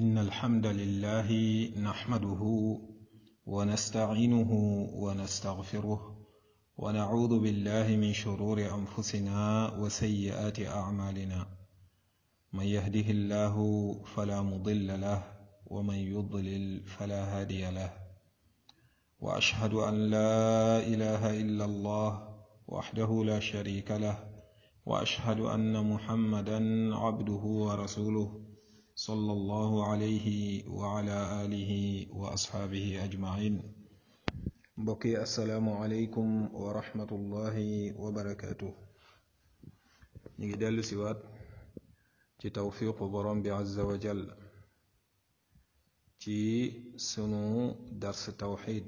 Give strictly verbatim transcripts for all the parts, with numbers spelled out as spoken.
إن الحمد لله نحمده ونستعينه ونستغفره ونعوذ بالله من شرور أنفسنا وسيئات أعمالنا من يهده الله فلا مضل له ومن يضلل فلا هادي له وأشهد أن لا إله إلا الله وحده لا شريك له وأشهد أن محمدا عبده ورسوله صلى الله عليه وعلى آله وأصحابه أجمعين بقي السلام عليكم ورحمة الله وبركاته نجدل سوات توفيق برم عز وجل ci sunu dars tawxid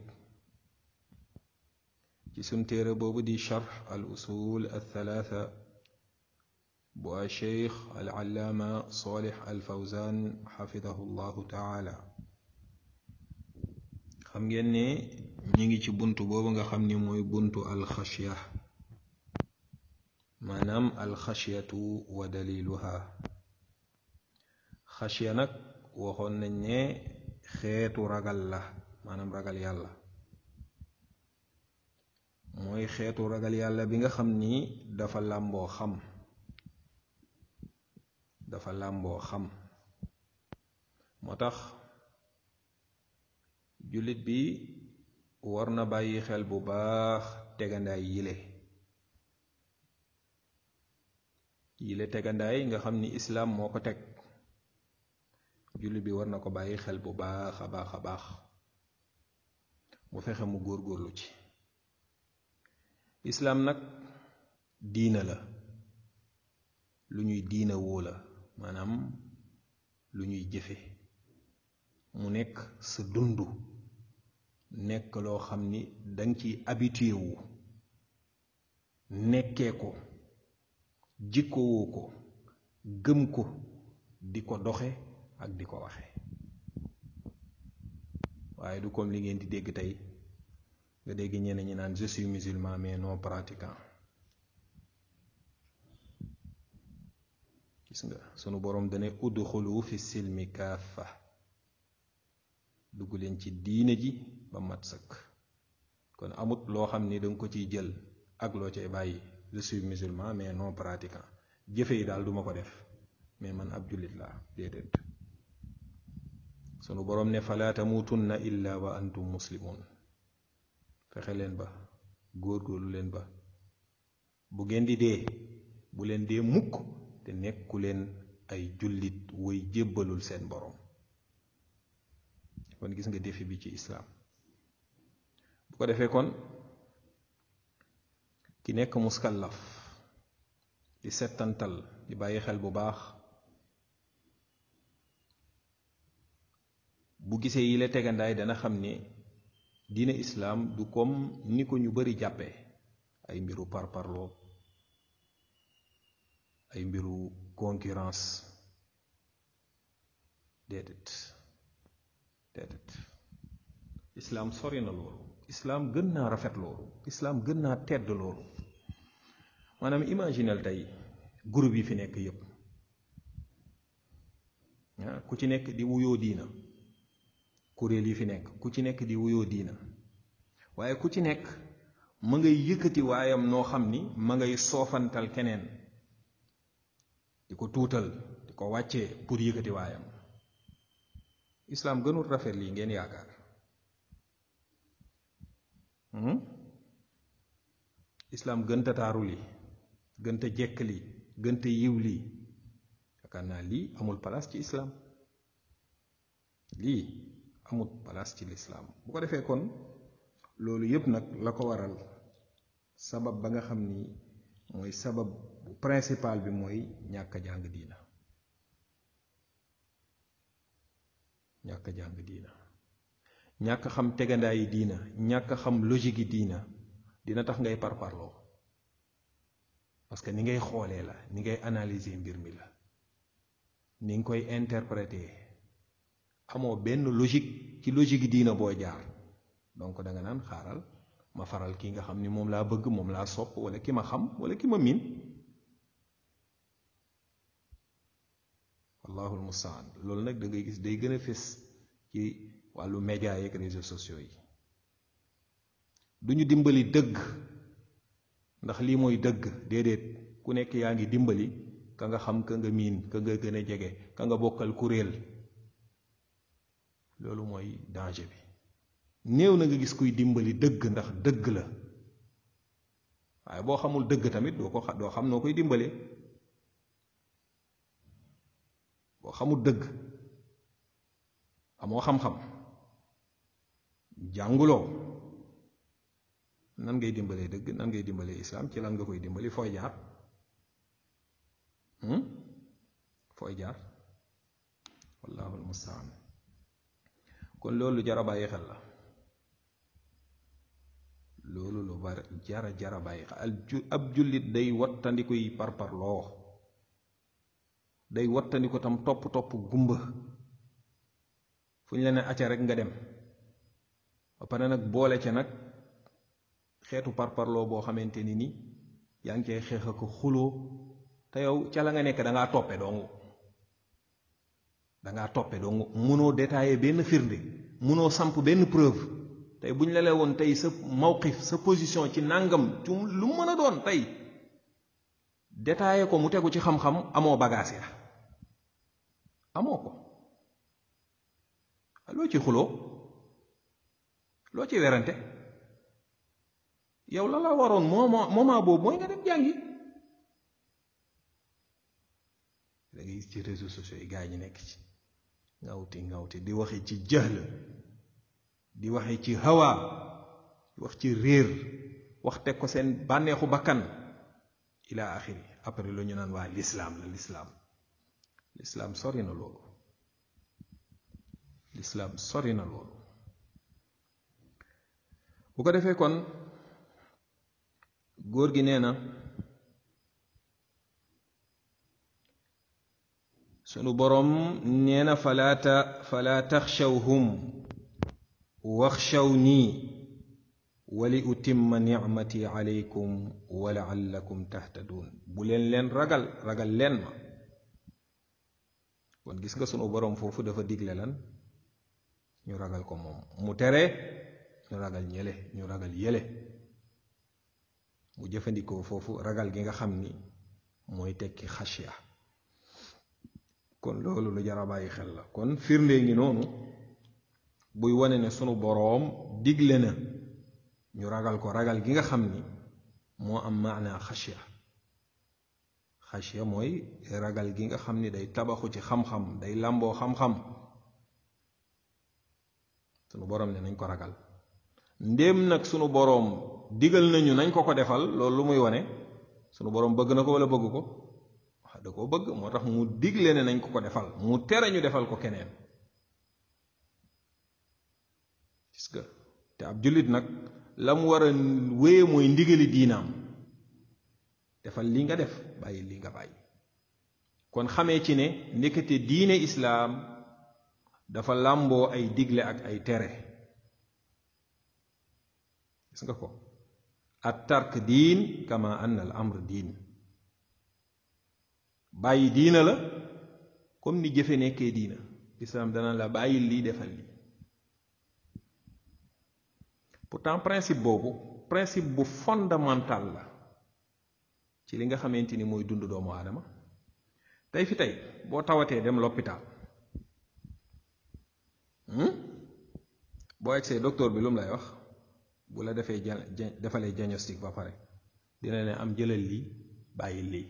ci sunu téere boobu di charx al usul al thalatha bu a cheikh al allaama salih al fawzan xafidahu llahu taala xam ngeen ne ñi ngi ci buntu boobu nga xam ni mooy buntu al xashya maanaam al xashyatu wa daliluha xashya nag waxoon nañ ne xeetu ragal la maanaam ragal yàlla mooy xeetu ragal yàlla bi nga xam ni dafa làmboo xam dafa làmboo xam moo tax jullit bi war na bàyyi xel bu baax tegandaay yile yile tegandaay nga xam ni islaam moo ko teg jullit bi war na ko bàyyi xel bu baax a baax a baax mu fexe mu góorgóorlu ci islaam nag diina la lu ñuy diina woo la maanaam lu ñuy jëfe mu nekk sa dund nekk loo xam ni danga ci habitué wu nekkee ko jikkowoo ko gëm ko di ko doxe ak di ko waxe waaye du comme li ngeen di dégg tey nga dégg ñeneen ñi naan je suis musulman mais non pratiquant gis nga sunu boroom dane udxulu fi silmi kaafa dugg leen ci diine ji ba mat sëkk kon amut loo xam ni danga ko ciy jël ak loo cay bàyyi je suis musulman mais non pratiquant jëfe yi daal duma ko def mais man ab jullit laa déedéet sunu boroom ne falaa tamuutunna illa wa antum muslimun fexe leen ba góorgóorlu leen ba bu ngeen di dee bu leen dee mukk te nekku leen ay jullit woy jébbalul seen boroom kon gis nga défi bi ci islaam bu ko defee kon ki nekk muskallaf di settantal di bàyyi xel bu baax bu gisee yi la tegandaay dana xam ne diine islaam du comme ni ko ñu bari jàppe ay mbiru parparloo ay mbiru concurrence déedéet déedéet islaam sori na loolu islaam gën naa rafet loolu islaam gën naa tedd loolu maanaam imaginal tey groupe yi fi nekk yépp ku ci nekk di wuyoo diina kuréel yi fi nekk ku ci nekk di wuyoo diina waaye ku ci nekk ma ngay yëkkati waayam noo xam ni ma ngay soofantal keneen di ko tuutal di ko wàccee pour yëkkati waayam islaam gënul rafet lii ngeen yaakaar islaam gënta taaru lii gënta jekk lii gënta yiw lii yaakaar naa lii amul place ci islaam lii amut palaas ci lislaam bu ko defee kon loolu yépp nag la ko waral sabab ba nga xam ni mooy sabab bu principal bi mooy ñàkk jàng diina ñàkk jàng diina ñàkk xam tegandaayi diina ñàkk xam logique yi diina dina tax ngay parparloo parce que ni ngay xoolee la ni ngay analyser mbir mi la ni nga koy interpréter amoo benn logique ci logique diina boo jaar donc da nga naan xaaral ma faral ki nga xam ni moom laa bëgg moom laa sopp wala ki ma xam wala ki ma miin wallahu almustaan loolu nag da ngay gis day gën a fés ci wàllu média yeeg réseaux sociaux yi du ñu dimbali dëgg ndax lii mooy dëgg déedéet ku nekk yaa ngi dimbali ka nga xam ka nga miin ka nga gën a jege ka nga bokkal kuréel loolu mooy danger bi néew na nga gis kuy dimbali dëgg ndax dëgg la waaye boo xamul dëgg tamit doo ko doo xam noo koy dimbale boo xamul dëgg amoo xam-xam jànguloo nan ngay dimbalee dëgg nan ngay dimbalee islaam ci lan nga koy dimbali fooy jaar fooy jaar wallahu almustaan kon loolu jara bàyyi xel la loolu lu bari jara jara bàyyi xel ab jullit day wattandiku yi parparloo day wattandiku tam topp topp gumba fu ñu la ne acca rek nga dem ba pare nag boole ca nag xeetu parparloo boo xamante ni ni yaa ngi cay xeex ak xuloo te yow ca la nga nekk da ngaa toppe dong da ngaa toppe dong munoo détailler benn firnde munoo samp benn preuve tey bu ñu la lee woon tey sa mawqif sa position ci nàngam ci lu mu mën a doon tey détailler ko mu tegu ci xam-xam amoo bagaas ya amoo ko loo ci xuloo loo ci werante yow la la waroon moment moment boobu mooy nga dem jàngi da ngay gis ci réseaux sociaux yi gaa ñi nekk ci ngawti ngawti di waxe ci jahl di waxe ci hawa di wax ci réer wax teg ko seen bànneexu bakkan ila axiri après lu ñu naan waa l'islam la l'islam l'islam sori na loolu l'islam sori na loolu bu ko defee kon góor gi nee na sunu boroom nee na falaata fala taxshawhum waxshawni wali utimma nicmati alaykum wa laallakum tahtadun bu leen leen ragal ragal leen ma kon gis nga sunu boroom foofu dafa digle lan ñu ragal ko moom mu tere ñu ragal ñele ñu ragal yele mu jëfandikoo foofu ragal gi nga xam ni mooy tekki xasya kon loolu lu jar a bàyyi xel la kon firnde ngi noonu buy wane ne sunu boroom digle na ñu ragal ko ragal gi nga xam ni moo am maanaa xasya xasya mooy ragal gi nga xam ni day tabaxu ci xam-xam day làmboo xam-xam sunu boroom ne nañ ko ragal ndéem nag sunu boroom digal nañu nañ ko ko defal loolu lu muy wane sunu boroom bëgg na ko walla bëgg ko wax da koo bëgg moo tax mu digle ne nañ ko ko defal mu tere ñu defal ko keneen gis nga te ab jullit nag la mu war a wéye mooy ndigali diinaam defal li nga def bàyyi li nga bàyyi kon xamee ci ne ndekete diine islaam dafa làmboo ay digle ak ay tere gis nga ko at tark diin kama anna al amr diin bàyyi diina la comme ni jëfe nekkee diina islaam dana la bàyyi lii defal lii pourtant principe boobu principe bu fondamental la ci li nga xamante ni mooy dund doomu aadama tey fi tey boo tawatee dem l'hôpital boo egsee docteur bi lu mu lay wax bu la defee defalee diagnostic ba pare dina ne am jëlal lii bàyyi lii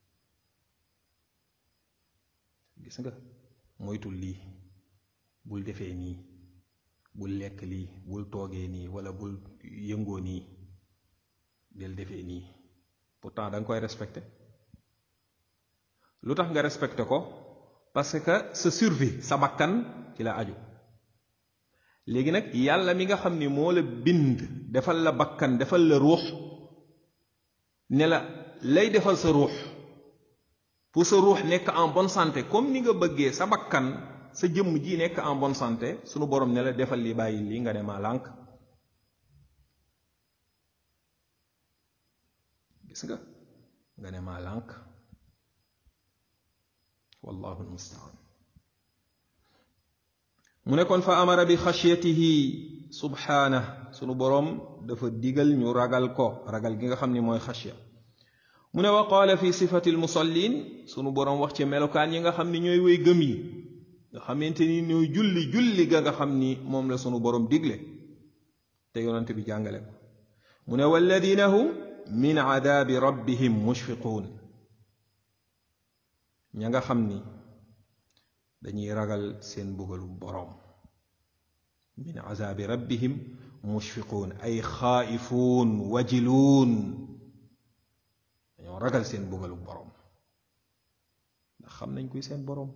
gis nga moytul lii bul defee nii bul lekk lii bul toogee nii wala bul yëngoo nii del defee nii pourtant da nga koy respecté lu tax nga respecté ko parce que sa survie sa bakkan ci la aju léegi nag yàlla mi nga xam ni moo la bind defal la bakkan defal la ruux ne la lay defal sa ruux pour sa ruux nekk en bonne santé comme ni nga bëggee sa bakkan sa jëmm ji nekk en bonne santé sunu borom ne la defal li bàyyi lii nga ne maa lànk gis nga nga ne maa lànk wallahu almustaan. mu ne kon fa amara bi xashyatihi subhaanah, sunu boroom dafa digal ñu ragal ko, ragal gi nga xam ni mooy xashya. mu ne wa qaala fi sifati almusallin, sunu boroom wax ci melokaan yi nga xam ni ñooy way gëm yi, nga xamante ni ñooy julli julli ga nga xam ni moom la sunu boroom digle te yonante bi jàngale ko. mu ne walladina hum min aadaabi rabbihim mushfiquun, ña nga xam ni dañuy ragal seen mbugalu boroom. min azaabi rabbihim mushfiquun ay xaa'ifuun wajiluun, dañoo ragal seen mbugalu boroom ndax xam nañ kuy seen boroom.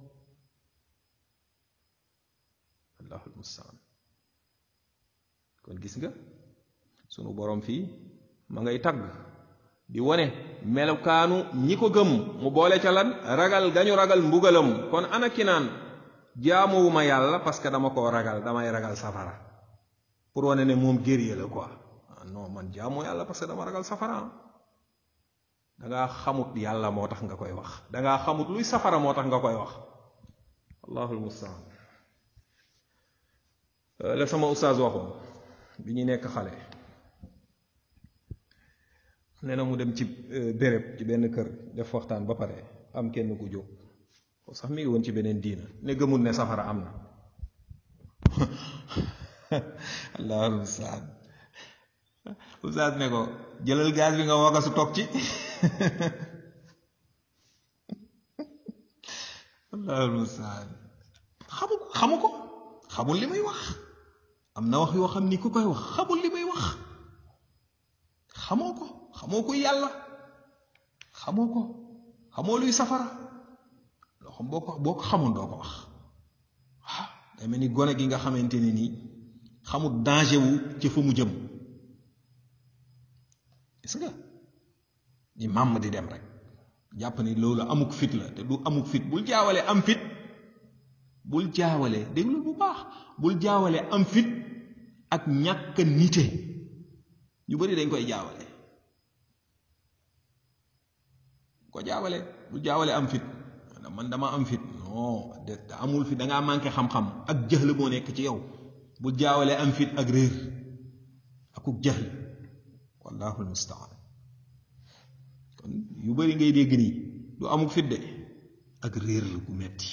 allahul mustaan. kon gis nga sunu boroom fii ma ngay tagg di wone melukaanu ñi ko gëm, mu boole ca lan ragal gañu ragal mbugalam. kon ana ki naan jaamuwuma yàlla parce que dama koo ragal, damay ragal safara, pour wane ne moom guerrier la quoi. non man jaamu yàlla parce que dama ragal safara. dangaa xamut yàlla moo tax nga koy wax, dangaa xamut luy safara moo tax nga koy wax. allahul mustaan. la sama ustaaz waxoon bi ñu nekk xale, nee na mu dem ci béréb ci benn kër def waxtaan ba pare am kenn ku jóg sax mi ngi woon ci beneen diina ne gëmul ne safara am na. allahul mustaan. ustaaz ne ko jëlal gaz bi nga wagga su toog ci. allahul mustaan. xamu ko xamu ko xamul li may wax. am na wax yoo xam ni ku koy wax xamul li may wax. xamoo ko xamoo ko yàlla, xamoo ko xamoo luy safara. loo xam boo ko boo ko xamoon doo ko wax. waaw day mel ni gone gi nga xamante ne nii xamul danger wu ci fa mu jëm. gis nga ni màmm di dem rek jàpp ni loolu amuk fit la, te du amuk fit. bul jaawale am fit bul jaawale déglu bu baax bul jaawale am fit ak ñàkk nite. ñu bari dañ koy jaawale ko jaawale bul jaawale am fit. man dama am fit, non de amul fit, dangaa manqué xam-xam ak jëhl moo nekk ci yow. bul jaawale am fit ak réer akuk jëhl. wallahu almustaan. kon yu bari ngay dégg nii du amuk fit de ak réer la gu metti.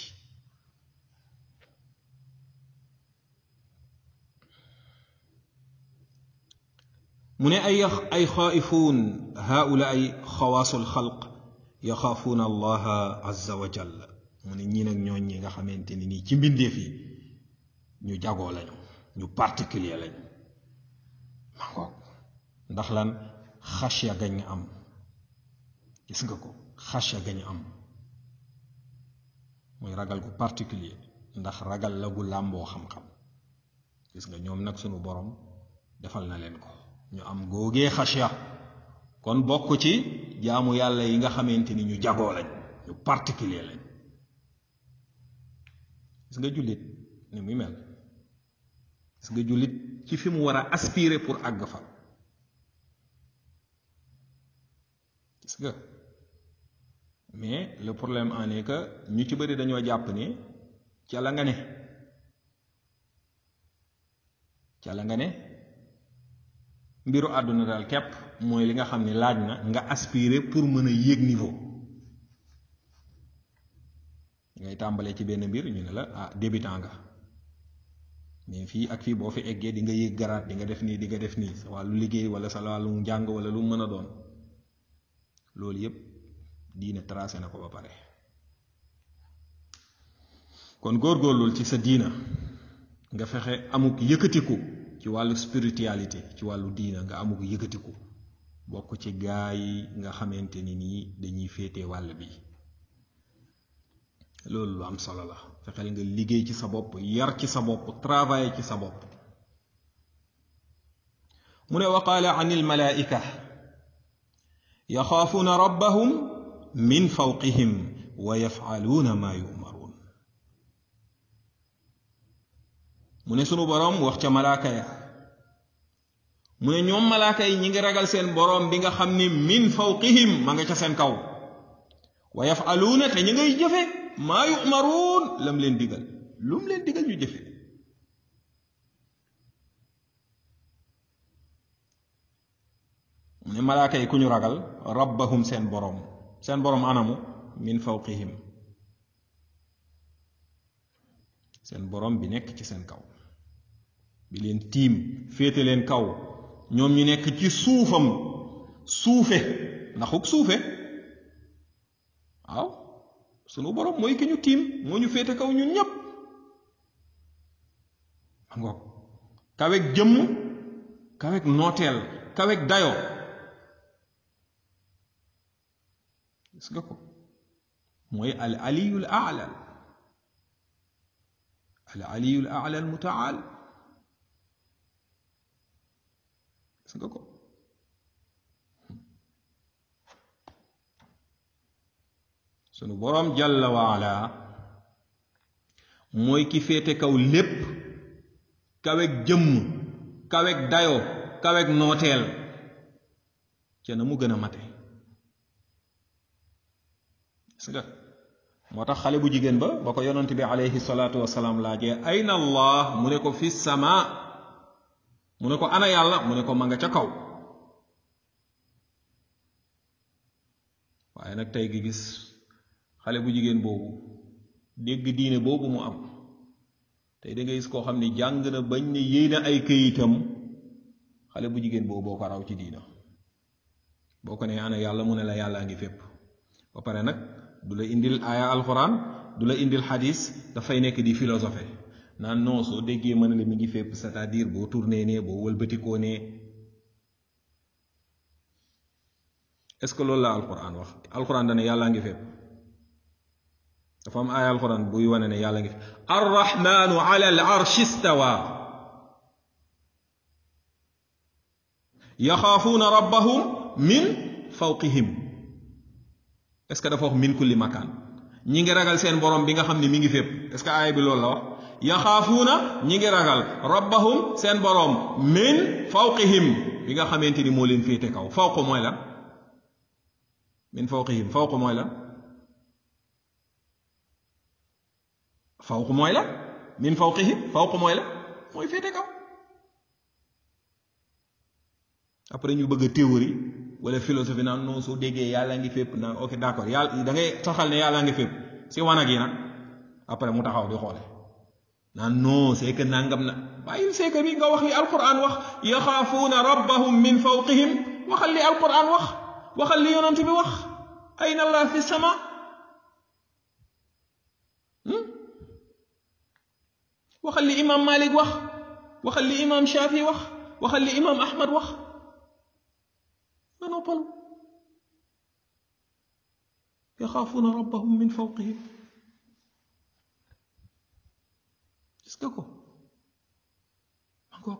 mu ne ay ay xaa'ifuun haa'ulaa'i xawaasul xalq yaxaafuuna allaha azza wa jalla. mu ne ñii nag ñooñ ñi nga xamante ni nii ci mbindeef yi ñu jagoo lañu, ñu particulier lañu. ma ngoog ndax lan xasya gañ am. gis nga ko xasya gañ am muy ragal gu particulier, ndax ragal la gu làmboo xam-xam. gis nga ñoom nag sunu borom defal na leen ko, ñu am góogee xasya. kon bokk ci jaamu yàlla yi nga xamante ni ñu jagoo lañ, ñu particulier lañ. gis nga jullit ni muy mel, gis nga jullit ci fi mu war a aspirer pour àgg fa. gis nga mais le problème en est que ñu ci bari dañoo jàpp ni ca la nga ne ca la nga ne mbiru àdduna daal képp mooy li nga xam ne laaj na nga aspirer pour mën a yéeg niveau. ngay tàmbalee ci benn mbir ñu ne la ah débutant nga, mais fii ak fii boo fi eggee di nga yéeg garaat, di nga def nii di nga def nii sa wàllu liggéey wala sa wàllu njàng wala lu mën a doon. loolu yépp diine tracé na ko ba pare. kon góorgóorlul ci sa diina nga fexe amuk yëkkatiku ci wàllu spiritualité, ci wàllu diina nga amuk yëkkatiku, bokk ci gaa yi nga xamante ni nii dañuy féete wàll bi. loolu lu am solo la. fexeel nga liggéey ci sa bopp, yar ci sa bopp, travailler ci sa bopp. mu ne wa qaala an il malaa'ika yaxaafuuna rabbahum min fawqihim wa yaf'aluuna maa yu'maruun. mu ne sunu boroom wax ca malaaka ya, mu ne ñoom malaaka yi ñi ngi ragal seen boroom bi nga xam ni min fawqihim ma nga ca seen kaw, wa yaf'aluuna te ñi ngay jëfe maa yu'maruun lam leen digal lu mu leen digal ñu jëfe mu ne malaaka yi ku ñu ragal rabbahum seen boroom seen boroom anamu min fawqihim seen boroom bi nekk ci seen kaw bi leen tiim féete leen kaw ñoom ñu nekk ci suufam suufe ndaxuk suufe waaw sunu boroom mooy ki ñu tiim moo ñu féete kaw ñun ñépp ma ngoog kawek jëmm kawek nooteel kawek dayo gis nga ko mooy al aliyul a'la al aliyul a'la al mutaal gis nga ko sunu boroom jalla wa ala mooy ki féete kaw lépp kawek jëmm kawek dayo kawek nooteel ca na mu gën a mate gis nga moo tax xale bu jigéen ba ba ko yonent bi alayhi salaatu wasalaam laajee ayna allah mu ne ko fi sama mu ne ko ana yàlla mu ne ko ma nga ca kaw waaye nag tey gi gis xale bu jigéen boobu dégg diine boobu mu am tey da nga gis koo xam ne jàng na bañ ne yéy na ay këyitam xale bu jigéen boobu boo ko raw ci diina boo ko ne ana yàlla mu ne la yàllaa ngi fépp ba pare nag du la indil aaya alxuraan du la indil xadis dafay nekk di philosophie naan non soo déggee mën la mi ngi fépp c'est-à-dire boo tourné ne boo wëlbatikoo ne est-ce que loolu la alxuraan wax alxuraan dane yàllaa ngi fépp dafa am aaya alxuraan buy wane ne yàlla ngi fépp arrahmanu ala al arshi istawa yaxaafuuna rabbahum min fawqihim est-ce que dafa wax min kulli makaan ñi ngi ragal seen borom bi nga xam ne mi ngi fépp est-ce que aaya bi loolu la wax yaxaafuuna ñi ngi ragal rabbahum seen borom min fawqihim bi nga xamante ni moo leen féete kaw fawq mooy la min fawqihim fawq mooy la fawq mooy la min fawqihim fawq mooy la mooy féete kaw après ñu bëgg a théorie wala philosophie naan non soo déggee yàlla ngi fépp naan ok d'accord yàlla da ngay taxal ne yàlla ngi fépp si wanag yi nag après mu taxaw di xoole naan non c'est que nangam na bàyyil c'est que bi nga wax li alquran wax yaxaafuuna rabbahum min fawqihim waxal li alquran wax waxal li yonent bi wax ayna allah fi sama waxal li imam malik wax waxal li imam shafi wax waxal li imam ahmad wax nga noppalu yaxaafuuna rabbahum min fawqihim gis nga ko encore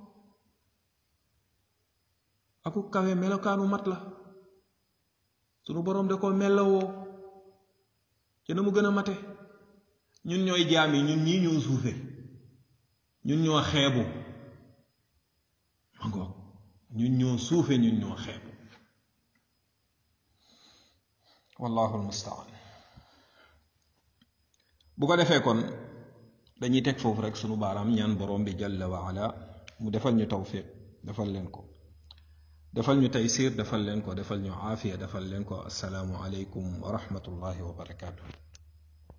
aku kawe melokaanu mat la sunu boroom da ko mellawoo ci na mu gën a mate ñun ñooy jaam yi ñun ñii ñoo suufe ñun ñoo xeebu encore ñun ñoo suufe ñun ñoo xeebu wallahu almustaan bu ko defee kon dañuy teg foofu rek sunu baaraam ñaan borom bi jalla wa ala mu defal ñu tawfiq defal leen ko defal ñu taysir defal leen ko defal ñu aafiya defal leen ko assalaamu aleykum wa rahmatullahi wa barakaatu